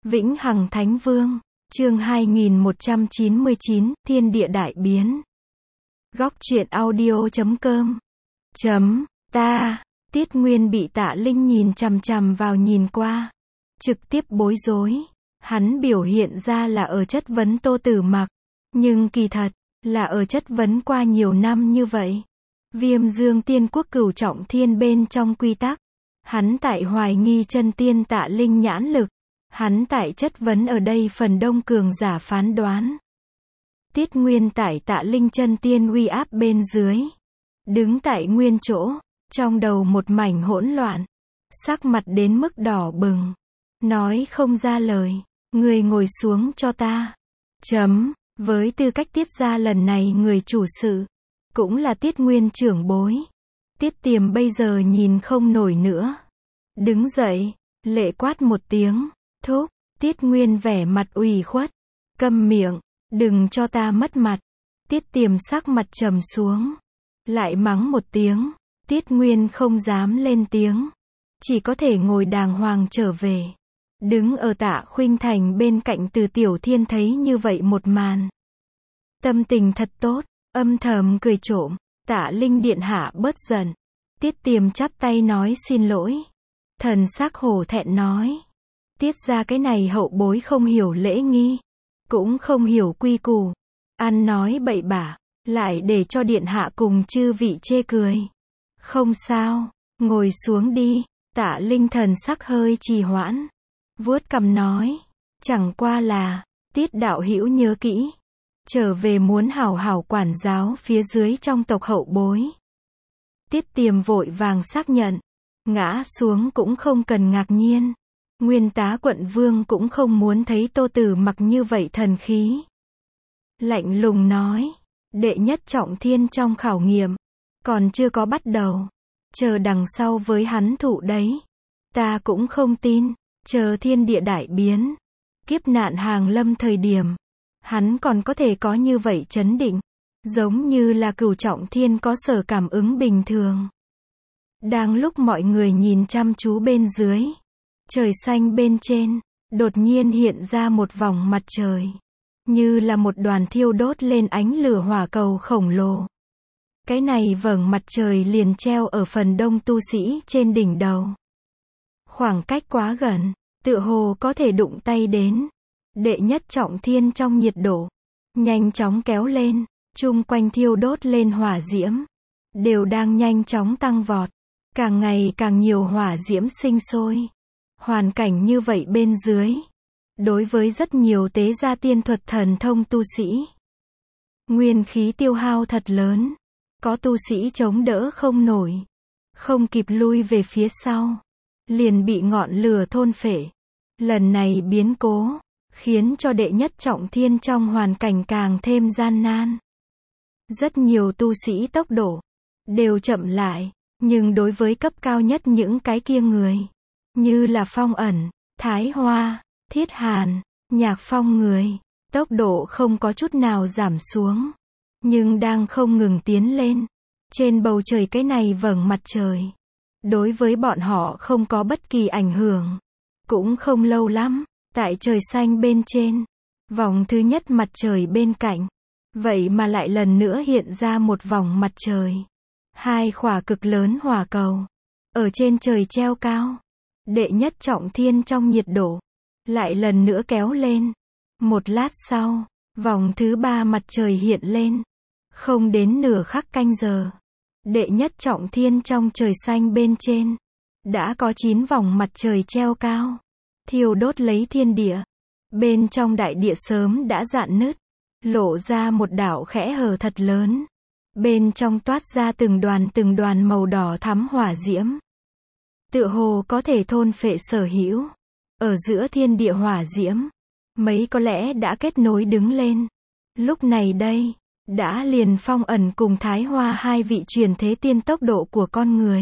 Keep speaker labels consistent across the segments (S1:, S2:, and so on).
S1: Vĩnh Hằng Thánh Vương, chương 2199, Thiên Địa Đại Biến. Góc truyện audio.com. Ta, Tiết Nguyên bị Tạ Linh nhìn chằm chằm vào nhìn qua. Trực tiếp bối rối. Hắn biểu hiện ra là ở chất vấn Tô Tử Mặc. Nhưng kỳ thật, là ở chất vấn qua nhiều năm như vậy. Viêm Dương Tiên Quốc Cửu Trọng Thiên bên trong quy tắc. Hắn tại hoài nghi chân tiên Tạ Linh nhãn lực. Hắn tại chất vấn ở đây phần đông cường giả phán đoán. Tiết Nguyên tại Tạ Linh chân tiên uy áp bên dưới. Đứng tại nguyên chỗ, trong đầu một mảnh hỗn loạn. Sắc mặt đến mức đỏ bừng. Nói không ra lời. Người ngồi xuống cho ta. Với tư cách Tiết gia lần này người chủ sự. Cũng là Tiết Nguyên trưởng bối. Tiết Tiềm bây giờ nhìn không nổi nữa. Đứng dậy, lệ quát một tiếng. Thúc, Tiết Nguyên vẻ mặt ủy khuất. Câm miệng, đừng cho ta mất mặt. Tiết Tiềm sắc mặt trầm xuống. Lại mắng một tiếng. Tiết Nguyên không dám lên tiếng. Chỉ có thể ngồi đàng hoàng trở về. Đứng ở Tạ Khuynh Thành bên cạnh Từ Tiểu Thiên thấy như vậy một màn. Tâm tình thật tốt, âm thầm cười trộm. Tạ Linh điện hạ bớt giận. Tiết Tiềm chắp tay nói xin lỗi. Thần sắc hổ thẹn nói. Tiết ra cái này hậu bối không hiểu lễ nghi. Cũng không hiểu quy củ. Ăn nói bậy bạ. Lại để cho điện hạ cùng chư vị chê cười. Không sao. Ngồi xuống đi. Tạ Linh thần sắc hơi trì hoãn. Vuốt cằm nói. Chẳng qua là. Tiết đạo hữu nhớ kỹ. Trở về muốn hảo hảo quản giáo phía dưới trong tộc hậu bối. Tiết Tiềm vội vàng xác nhận. Ngã xuống cũng không cần ngạc nhiên. Nguyên tá quận vương cũng không muốn thấy Tô Tử Mặc như vậy thần khí. Lạnh lùng nói. Đệ nhất trọng thiên trong khảo nghiệm. Còn chưa có bắt đầu. Chờ đằng sau với hắn thụ đấy. Ta cũng không tin. Chờ thiên địa đại biến. Kiếp nạn hàng lâm thời điểm. Hắn còn có thể có như vậy chấn định. Giống như là Cửu Trọng Thiên có sở cảm ứng bình thường. Đang lúc mọi người nhìn chăm chú bên dưới. Trời xanh bên trên, đột nhiên hiện ra một vòng mặt trời. Như là một đoàn thiêu đốt lên ánh lửa hỏa cầu khổng lồ. Cái này vầng mặt trời liền treo ở phần đông tu sĩ trên đỉnh đầu. Khoảng cách quá gần, tựa hồ có thể đụng tay đến. Đệ nhất trọng thiên trong nhiệt độ. Nhanh chóng kéo lên, chung quanh thiêu đốt lên hỏa diễm. Đều đang nhanh chóng tăng vọt. Càng ngày càng nhiều hỏa diễm sinh sôi. Hoàn cảnh như vậy bên dưới. Đối với rất nhiều tế gia tiên thuật thần thông tu sĩ. Nguyên khí tiêu hao thật lớn. Có tu sĩ chống đỡ không nổi. Không kịp lui về phía sau. Liền bị ngọn lửa thôn phệ. Lần này biến cố. Khiến cho đệ nhất trọng thiên trong hoàn cảnh càng thêm gian nan. Rất nhiều tu sĩ tốc độ. Đều chậm lại. Nhưng đối với cấp cao nhất những cái kia người. Như là Phong Ẩn, Thái Hoa, Thiết Hàn, Nhạc Phong người. Tốc độ không có chút nào giảm xuống. Nhưng đang không ngừng tiến lên. Trên bầu trời cái này vầng mặt trời. Đối với bọn họ không có bất kỳ ảnh hưởng. Cũng không lâu lắm. Tại trời xanh bên trên. Vòng thứ nhất mặt trời bên cạnh. Vậy mà lại lần nữa hiện ra một vòng mặt trời. Hai khỏa cực lớn hỏa cầu. Ở trên trời treo cao. Đệ nhất trọng thiên trong nhiệt độ. Lại lần nữa kéo lên. Một lát sau. Vòng thứ ba mặt trời hiện lên. Không đến nửa khắc canh giờ. Đệ nhất trọng thiên trong trời xanh bên trên. Đã có 9 vòng mặt trời treo cao. Thiêu đốt lấy thiên địa. Bên trong đại địa sớm đã rạn nứt. Lộ ra một đạo khẽ hở thật lớn. Bên trong toát ra từng đoàn màu đỏ thắm hỏa diễm. Tựa hồ có thể thôn phệ sở hữu. Ở giữa thiên địa hỏa diễm. Mấy có lẽ đã kết nối đứng lên. Lúc này đây. Đã liền Phong Ẩn cùng Thái Hoa hai vị truyền thế tiên tốc độ của con người.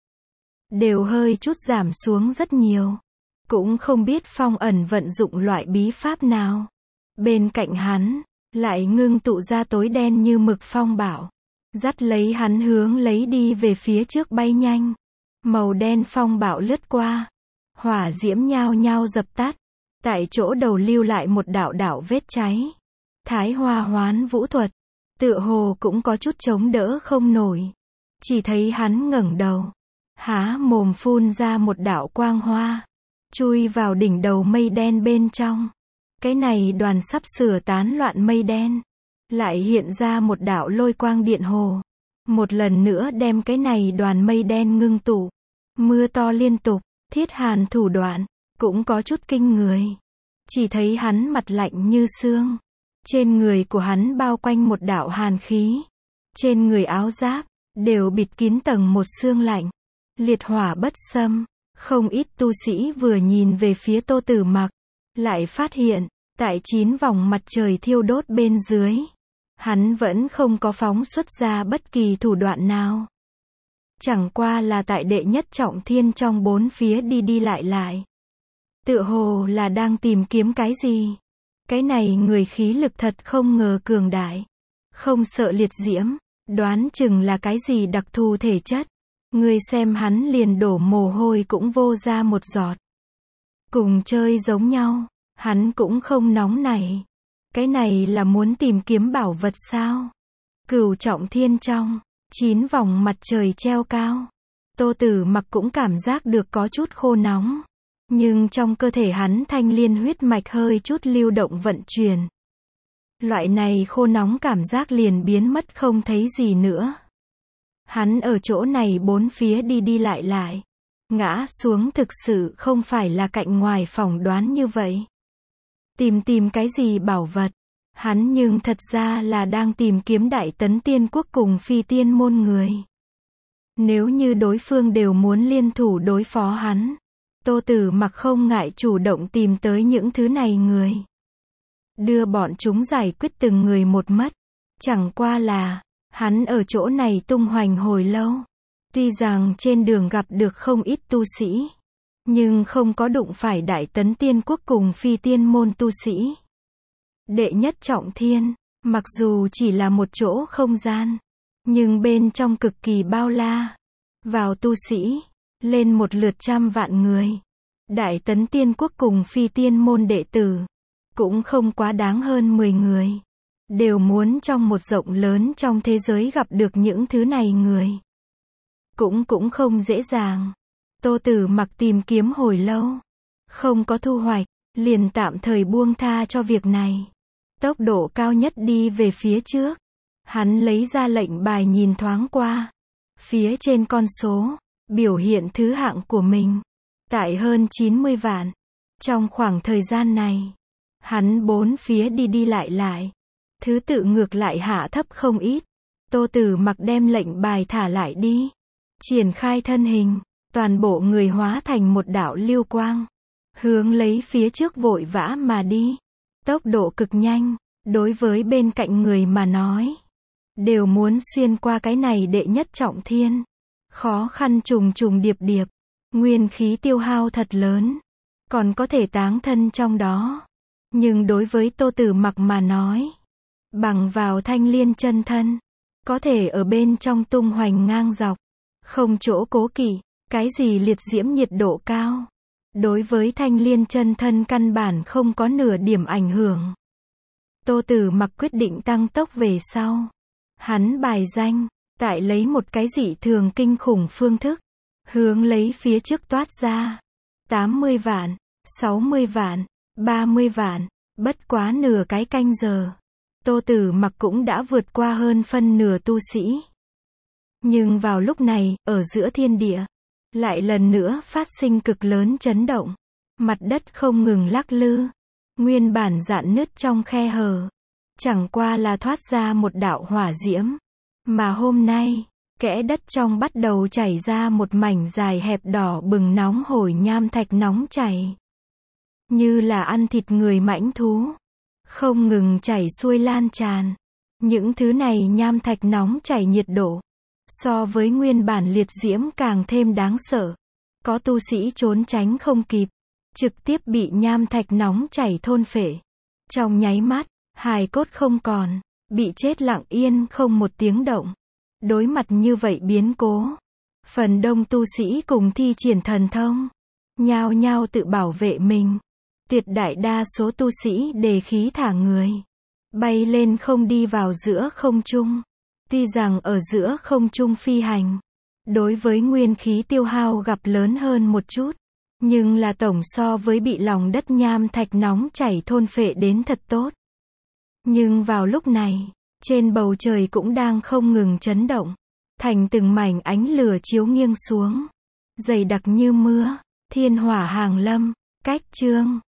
S1: Đều hơi chút giảm xuống rất nhiều. Cũng không biết Phong Ẩn vận dụng loại bí pháp nào. Bên cạnh hắn. Lại ngưng tụ ra tối đen như mực phong bạo. Dắt lấy hắn hướng lấy đi về phía trước bay nhanh. Màu đen phong bạo lướt qua. Hỏa diễm nhao nhao dập tắt. Tại chỗ đầu lưu lại một đạo đạo vết cháy. Thái Hoa Hoán Vũ Thuật, tựa hồ cũng có chút chống đỡ không nổi. Chỉ thấy hắn ngẩng đầu, há mồm phun ra một đạo quang hoa, chui vào đỉnh đầu mây đen bên trong. Cái này đoàn sắp sửa tán loạn mây đen, lại hiện ra một đạo lôi quang điện hồ. Một lần nữa đem cái này đoàn mây đen ngưng tụ. Mưa to liên tục, Thiết Hàn thủ đoạn, cũng có chút kinh người. Chỉ thấy hắn mặt lạnh như xương. Trên người của hắn bao quanh một đạo hàn khí. Trên người áo giáp, đều bịt kín tầng một xương lạnh. Liệt hỏa bất xâm. Không ít tu sĩ vừa nhìn về phía Tô Tử Mặc, lại phát hiện, tại 9 vòng mặt trời thiêu đốt bên dưới, hắn vẫn không có phóng xuất ra bất kỳ thủ đoạn nào. Chẳng qua là tại đệ nhất trọng thiên trong 4 phía đi đi lại lại. Tựa hồ là đang tìm kiếm cái gì. Cái này người khí lực thật không ngờ cường đại. Không sợ liệt diễm, đoán chừng là cái gì đặc thù thể chất. Người xem hắn liền đổ mồ hôi cũng vô ra một giọt. Cùng chơi giống nhau, hắn cũng không nóng nảy. Cái này là muốn tìm kiếm bảo vật sao? Cửu trọng thiên trong, 9 vòng mặt trời treo cao. Tô Tử Mặc cũng cảm giác được có chút khô nóng. Nhưng trong cơ thể hắn thanh liên huyết mạch hơi chút lưu động vận chuyển. Loại này khô nóng cảm giác liền biến mất không thấy gì nữa. Hắn ở chỗ này 4 phía đi đi lại lại. Ngã xuống thực sự không phải là cạnh ngoài phỏng đoán như vậy. Tìm cái gì bảo vật. Hắn nhưng thật ra là đang tìm kiếm Đại Tấn Tiên Quốc cùng Phi Tiên môn người. Nếu như đối phương đều muốn liên thủ đối phó hắn, Tô Tử Mặc không ngại chủ động tìm tới những thứ này người. Đưa bọn chúng giải quyết từng người một mất. Chẳng qua là, hắn ở chỗ này tung hoành hồi lâu. Tuy rằng trên đường gặp được không ít tu sĩ, nhưng không có đụng phải Đại Tấn Tiên Quốc cùng Phi Tiên môn tu sĩ. Đệ nhất trọng thiên, mặc dù chỉ là một chỗ không gian, nhưng bên trong cực kỳ bao la. Vào tu sĩ, lên một lượt 100 vạn người. Đại Tấn Tiên Quốc cùng Phi Tiên môn đệ tử, cũng không quá đáng hơn 10 người. Đều muốn trong một rộng lớn trong thế giới gặp được những thứ này người. Cũng không dễ dàng. Tô Tử Mặc tìm kiếm hồi lâu, không có thu hoạch, liền tạm thời buông tha cho việc này. Tốc độ cao nhất đi về phía trước. Hắn lấy ra lệnh bài nhìn thoáng qua. Phía trên con số, biểu hiện thứ hạng của mình. Tại hơn 90 vạn. Trong khoảng thời gian này, hắn 4 phía đi đi lại lại. Thứ tự ngược lại hạ thấp không ít. Tô Tử Mặc đem lệnh bài thả lại đi. Triển khai thân hình, toàn bộ người hóa thành một đạo lưu quang. Hướng lấy phía trước vội vã mà đi. Tốc độ cực nhanh, đối với bên cạnh người mà nói. Đều muốn xuyên qua cái này đệ nhất trọng thiên. Khó khăn trùng trùng điệp điệp. Nguyên khí tiêu hao thật lớn. Còn có thể táng thân trong đó. Nhưng đối với Tô Tử Mặc mà nói, bằng vào thanh liên chân thân, có thể ở bên trong tung hoành ngang dọc. Không chỗ cố kỵ, cái gì liệt diễm nhiệt độ cao. Đối với thanh liên chân thân căn bản không có nửa điểm ảnh hưởng. Tô Tử Mặc quyết định tăng tốc về sau. Hắn bài danh, tại lấy một cái dị thường kinh khủng phương thức. Hướng lấy phía trước toát ra. 80 vạn, 60 vạn, 30 vạn, bất quá nửa cái canh giờ. Tô Tử Mặc cũng đã vượt qua hơn phân nửa tu sĩ. Nhưng vào lúc này, ở giữa thiên địa, lại lần nữa phát sinh cực lớn chấn động. Mặt đất không ngừng lắc lư. Nguyên bản rạn nứt trong khe hở. Chẳng qua là thoát ra một đạo hỏa diễm. Mà hôm nay, kẽ đất trong bắt đầu chảy ra một mảnh dài hẹp đỏ bừng nóng hổi nham thạch nóng chảy. Như là ăn thịt người mãnh thú. Không ngừng chảy xuôi lan tràn. Những thứ này nham thạch nóng chảy nhiệt độ. So với nguyên bản liệt diễm càng thêm đáng sợ. Có tu sĩ trốn tránh không kịp. Trực tiếp bị nham thạch nóng chảy thôn phệ. Trong nháy mắt, hài cốt không còn. Bị chết lặng yên không một tiếng động. Đối mặt như vậy biến cố. Phần đông tu sĩ cùng thi triển thần thông. Nhao nhao tự bảo vệ mình. Tuyệt đại đa số tu sĩ đề khí thả người, bay lên không đi vào giữa không trung. Tuy rằng ở giữa không trung phi hành, đối với nguyên khí tiêu hao gặp lớn hơn một chút, nhưng là tổng so với bị lòng đất nham thạch nóng chảy thôn phệ đến thật tốt. Nhưng vào lúc này, trên bầu trời cũng đang không ngừng chấn động, thành từng mảnh ánh lửa chiếu nghiêng xuống, dày đặc như mưa, thiên hỏa hàng lâm. Cách chương